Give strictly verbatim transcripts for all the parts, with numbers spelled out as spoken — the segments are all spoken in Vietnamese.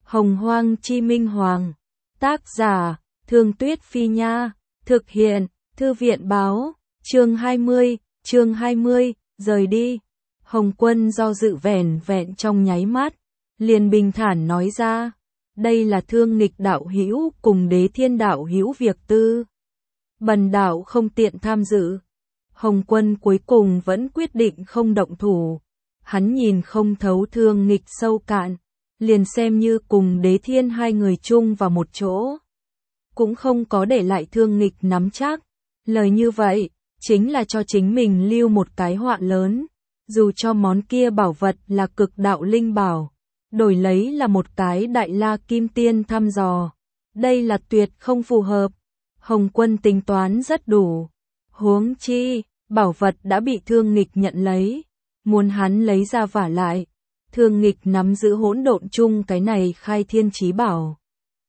Hồng Hoang Chi Minh Hoàng. Tác giả, Thương Tuyết Phi Nha. Thực hiện, Thư viện Báo. Chương hai mươi, chương hai mươi, rời đi. Hồng Quân do dự vẻn vẹn trong nháy mắt, liền bình thản nói ra, đây là Thương Nghịch đạo hữu cùng Đế Thiên đạo hữu việc tư. Bần đạo không tiện tham dự. Hồng Quân cuối cùng vẫn quyết định không động thủ. Hắn nhìn không thấu Thương Nghịch sâu cạn, liền xem như cùng Đế Thiên hai người chung vào một chỗ, cũng không có để lại Thương Nghịch nắm chắc. Lời như vậy, chính là cho chính mình lưu một cái họa lớn. Dù cho món kia bảo vật là cực đạo linh bảo, đổi lấy là một cái đại la kim tiên thăm dò, đây là tuyệt không phù hợp. Hồng Quân tính toán rất đủ. Huống chi, bảo vật đã bị Thương Nghịch nhận lấy, muốn hắn lấy ra vả lại. Thương Nghịch nắm giữ hỗn độn chung cái này khai thiên chí bảo,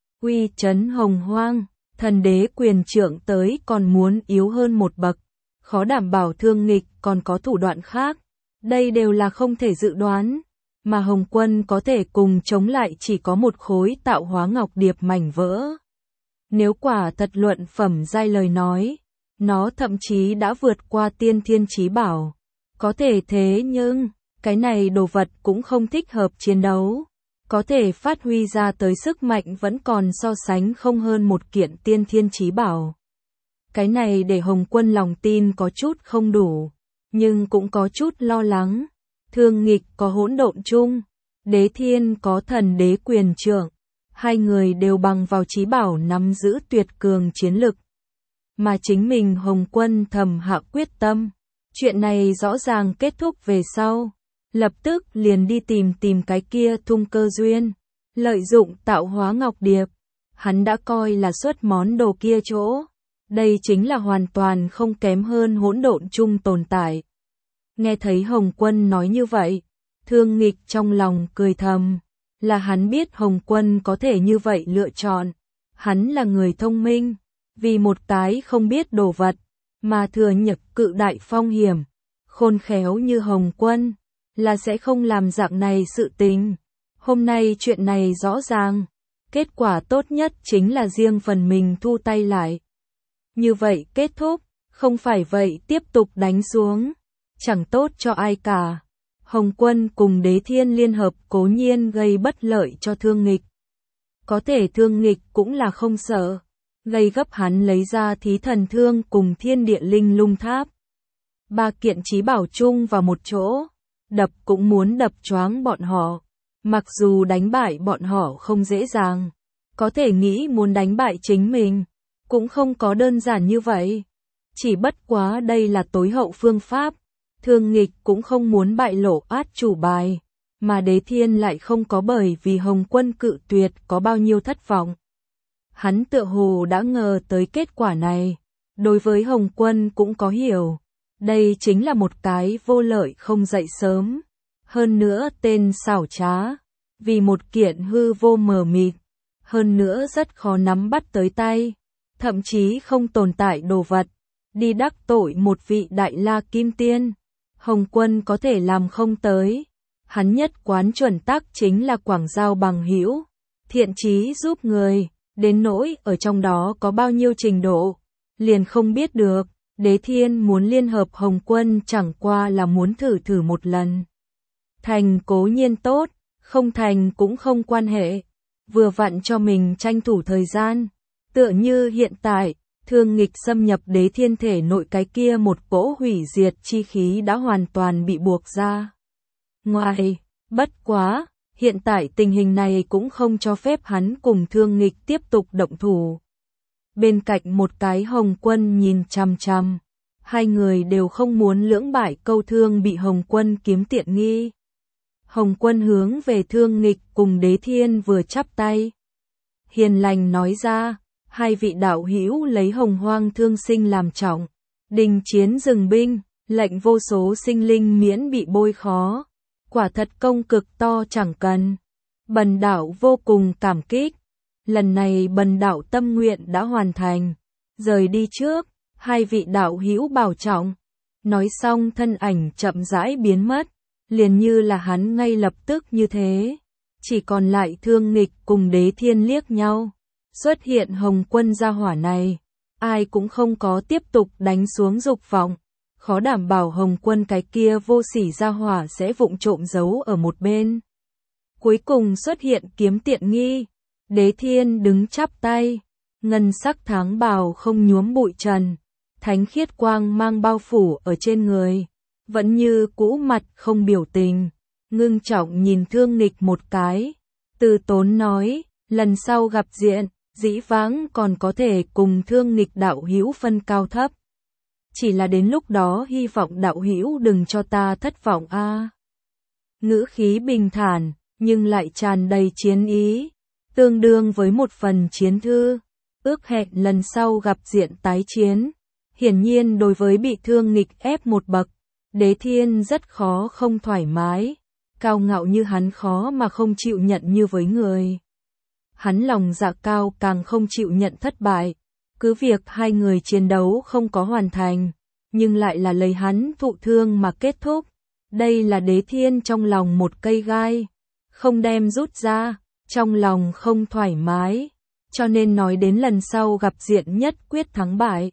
uy chấn hồng hoang, thần đế quyền trưởng tới còn muốn yếu hơn một bậc, khó đảm bảo Thương Nghịch còn có thủ đoạn khác. Đây đều là không thể dự đoán, mà Hồng Quân có thể cùng chống lại chỉ có một khối tạo hóa ngọc điệp mảnh vỡ. Nếu quả thật luận phẩm giai lời nói, nó thậm chí đã vượt qua tiên thiên chí bảo. Có thể thế nhưng, cái này đồ vật cũng không thích hợp chiến đấu. Có thể phát huy ra tới sức mạnh vẫn còn so sánh không hơn một kiện tiên thiên chí bảo. Cái này để Hồng Quân lòng tin có chút không đủ, nhưng cũng có chút lo lắng. Thương Nghịch có hỗn độn chung, Đế Thiên có thần đế quyền trưởng, hai người đều bằng vào chí bảo nắm giữ tuyệt cường chiến lực. Mà chính mình Hồng Quân thầm hạ quyết tâm, chuyện này rõ ràng kết thúc về sau, lập tức liền đi tìm tìm cái kia thung cơ duyên, lợi dụng tạo hóa ngọc điệp. Hắn đã coi là xuất món đồ kia chỗ, đây chính là hoàn toàn không kém hơn hỗn độn chung tồn tại. Nghe thấy Hồng Quân nói như vậy, Thương Nghịch trong lòng cười thầm, là hắn biết Hồng Quân có thể như vậy lựa chọn. Hắn là người thông minh, vì một cái không biết đồ vật, mà thừa nhận cự đại phong hiểm. Khôn khéo như Hồng Quân, là sẽ không làm dạng này sự tình. Hôm nay chuyện này rõ ràng, kết quả tốt nhất chính là riêng phần mình thu tay lại. Như vậy kết thúc, không phải vậy tiếp tục đánh xuống, chẳng tốt cho ai cả. Hồng Quân cùng Đế Thiên liên hợp cố nhiên gây bất lợi cho Thương Nghịch. Có thể Thương Nghịch cũng là không sợ, gây gấp hắn lấy ra Thí Thần Thương cùng Thiên Địa Linh Lung Tháp. Ba kiện chí bảo chung vào một chỗ, đập cũng muốn đập choáng bọn họ. Mặc dù đánh bại bọn họ không dễ dàng, có thể nghĩ muốn đánh bại chính mình, cũng không có đơn giản như vậy. Chỉ bất quá đây là tối hậu phương pháp. Thương Nghịch cũng không muốn bại lộ át chủ bài, mà Đế Thiên lại không có bởi vì Hồng Quân cự tuyệt có bao nhiêu thất vọng. Hắn tựa hồ đã ngờ tới kết quả này, đối với Hồng Quân cũng có hiểu. Đây chính là một cái vô lợi không dậy sớm, hơn nữa tên xảo trá, vì một kiện hư vô mờ mịt, hơn nữa rất khó nắm bắt tới tay, thậm chí không tồn tại đồ vật, đi đắc tội một vị đại la kim tiên. Hồng Quân có thể làm không tới, hắn nhất quán chuẩn tắc chính là quảng giao bằng hữu, thiện chí giúp người, đến nỗi ở trong đó có bao nhiêu trình độ, liền không biết được. Đế Thiên muốn liên hợp Hồng Quân chẳng qua là muốn thử thử một lần. Thành cố nhiên tốt, không thành cũng không quan hệ, vừa vặn cho mình tranh thủ thời gian. Tựa như hiện tại, Thương Nghịch xâm nhập Đế Thiên thể nội cái kia một cỗ hủy diệt chi khí đã hoàn toàn bị buộc ra ngoài. Bất quá, hiện tại tình hình này cũng không cho phép hắn cùng Thương Nghịch tiếp tục động thủ. Bên cạnh một cái Hồng Quân nhìn chằm chằm, hai người đều không muốn lưỡng bại câu thương bị Hồng Quân kiếm tiện nghi. Hồng Quân hướng về Thương Nghịch cùng Đế Thiên vừa chắp tay, hiền lành nói ra, hai vị đạo hữu lấy hồng hoang thương sinh làm trọng, đình chiến dừng binh, lệnh vô số sinh linh miễn bị bôi khó, quả thật công cực to chẳng cần. Bần đạo vô cùng cảm kích. Lần này bần đạo tâm nguyện đã hoàn thành, rời đi trước, hai vị đạo hữu bảo trọng. Nói xong thân ảnh chậm rãi biến mất, liền như là hắn ngay lập tức như thế. chỉ còn lại Thương Nghịch cùng Đế Thiên liếc nhau. Xuất hiện Hồng Quân gia hỏa này, ai cũng không có tiếp tục đánh xuống dục vọng, khó đảm bảo Hồng Quân cái kia vô sỉ gia hỏa sẽ vụng trộm giấu ở một bên. Cuối cùng xuất hiện Kiếm Tiện Nghi, Đế Thiên đứng chắp tay, ngân sắc tháng bào không nhuốm bụi trần, thánh khiết quang mang bao phủ ở trên người, vẫn như cũ mặt không biểu tình, ngưng trọng nhìn Thương Nghịch một cái, từ tốn nói, lần sau gặp diện, dĩ vãng còn có thể cùng Thương Nghịch đạo hữu phân cao thấp. Chỉ là đến lúc đó hy vọng đạo hữu đừng cho ta thất vọng a. À. Ngữ khí bình thản, nhưng lại tràn đầy chiến ý, tương đương với một phần chiến thư, ước hẹn lần sau gặp diện tái chiến. Hiển nhiên đối với bị Thương Nghịch ép một bậc, Đế Thiên rất khó không thoải mái, cao ngạo như hắn khó mà không chịu nhận như với người. Hắn lòng dạ cao càng không chịu nhận thất bại, cứ việc hai người chiến đấu không có hoàn thành, nhưng lại là lấy hắn thụ thương mà kết thúc. Đây là Đế Thiên trong lòng một cây gai, không đem rút ra, trong lòng không thoải mái, cho nên nói đến lần sau gặp diện nhất quyết thắng bại.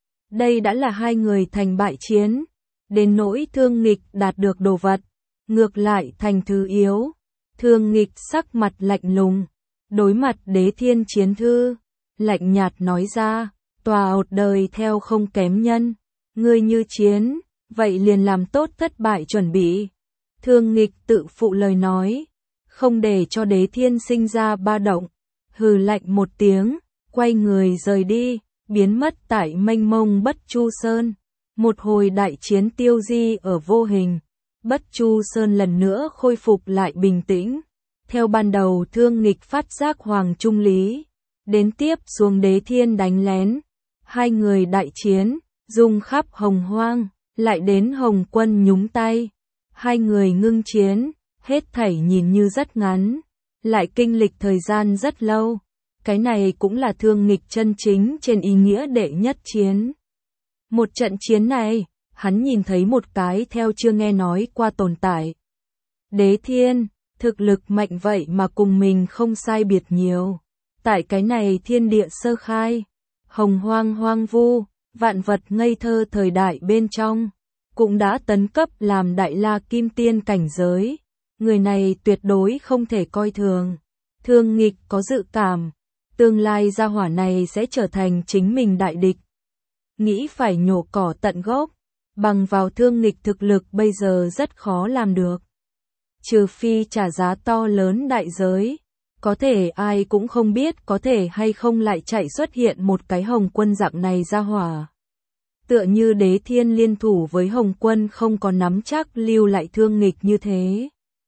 Đây đã là hai người thành bại chiến, đến nỗi Thương Nghịch đạt được đồ vật, ngược lại thành thứ yếu. Thương Nghịch sắc mặt lạnh lùng, đối mặt Đế Thiên chiến thư, lạnh nhạt nói ra, tòa ột đời theo không kém nhân, ngươi như chiến, vậy liền làm tốt thất bại chuẩn bị. Thương Nghịch tự phụ lời nói, không để cho Đế Thiên sinh ra ba động, hừ lạnh một tiếng, quay người rời đi, biến mất tại mênh mông Bất Chu Sơn. Một hồi đại chiến tiêu di ở vô hình, Bất Chu Sơn lần nữa khôi phục lại bình tĩnh. Theo ban đầu Thương Nghịch phát giác Hoàng Trung Lý, đến tiếp xuống Đế Thiên đánh lén, hai người đại chiến, rung khắp hồng hoang, lại đến Hồng Quân nhúng tay, hai người ngưng chiến, hết thảy nhìn như rất ngắn, lại kinh lịch thời gian rất lâu. Cái này cũng là Thương Nghịch chân chính trên ý nghĩa đệ nhất chiến. Một trận chiến này, hắn nhìn thấy một cái theo chưa nghe nói qua tồn tại. Đế Thiên, thực lực mạnh vậy mà cùng mình không sai biệt nhiều. Tại cái này thiên địa sơ khai, hồng hoang hoang vu, vạn vật ngây thơ thời đại bên trong, cũng đã tấn cấp làm đại la kim tiên cảnh giới. Người này tuyệt đối không thể coi thường. Thương Nghịch có dự cảm, tương lai gia hỏa này sẽ trở thành chính mình đại địch. Nghĩ phải nhổ cỏ tận gốc, bằng vào Thương Nghịch thực lực bây giờ rất khó làm được. Trừ phi trả giá to lớn đại giới, có thể ai cũng không biết có thể hay không lại chạy xuất hiện một cái Hồng Quân dạng này ra hỏa. Tựa như Đế Thiên liên thủ với Hồng Quân không có nắm chắc lưu lại Thương Nghịch như thế.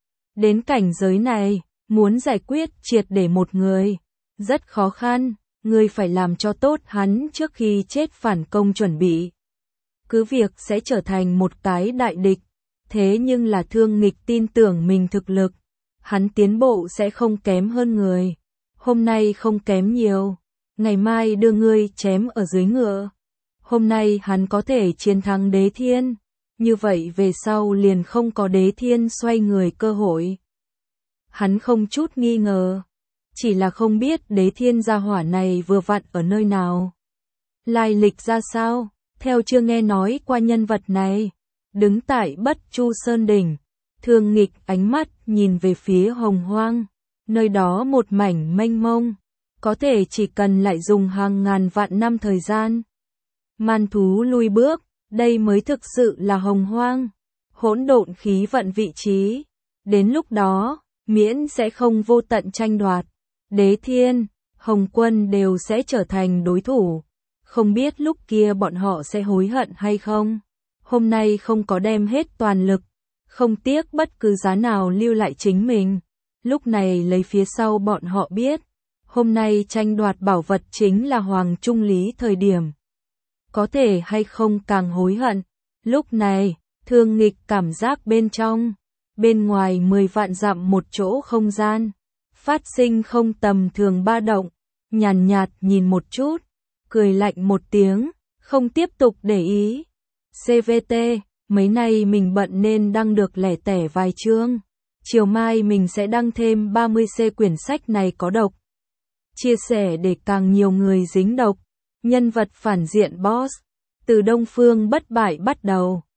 Đến cảnh giới này, muốn giải quyết triệt để một người, rất khó khăn, người phải làm cho tốt hắn trước khi chết phản công chuẩn bị. Cứ việc sẽ trở thành một cái đại địch, thế nhưng là Thương Nghịch tin tưởng mình thực lực, hắn tiến bộ sẽ không kém hơn người. Hôm nay không kém nhiều, ngày mai đưa ngươi chém ở dưới ngựa. Hôm nay hắn có thể chiến thắng Đế Thiên, như vậy về sau liền không có Đế Thiên xoay người cơ hội. Hắn không chút nghi ngờ, chỉ là không biết Đế Thiên gia hỏa này vừa vặn ở nơi nào. Lai lịch ra sao, theo chưa nghe nói qua nhân vật này. Đứng tại Bất Chu Sơn đỉnh, Thương Nghịch ánh mắt nhìn về phía hồng hoang, nơi đó một mảnh mênh mông, có thể chỉ cần lại dùng hàng ngàn vạn năm thời gian. Man thú lui bước, đây mới thực sự là hồng hoang, hỗn độn khí vận vị trí. Đến lúc đó, miễn sẽ không vô tận tranh đoạt, Đế Thiên, Hồng Quân đều sẽ trở thành đối thủ. Không biết lúc kia bọn họ sẽ hối hận hay không. Hôm nay không có đem hết toàn lực, không tiếc bất cứ giá nào lưu lại chính mình. Lúc này lấy phía sau bọn họ biết, hôm nay tranh đoạt bảo vật chính là Hoàng Trung Lý thời điểm. Có thể hay không càng hối hận. Lúc này, Thương Nghịch cảm giác bên trong, bên ngoài mười vạn dặm một chỗ không gian, phát sinh không tầm thường ba động, nhàn nhạt, nhạt nhìn một chút, cười lạnh một tiếng, không tiếp tục để ý. xê vê tê, mấy nay mình bận nên đăng được lẻ tẻ vài chương. chiều mai mình sẽ đăng thêm ba mươi C quyển sách này có độc. Chia sẻ để càng nhiều người dính độc. Nhân vật phản diện boss. Từ Đông Phương bất bại bắt đầu.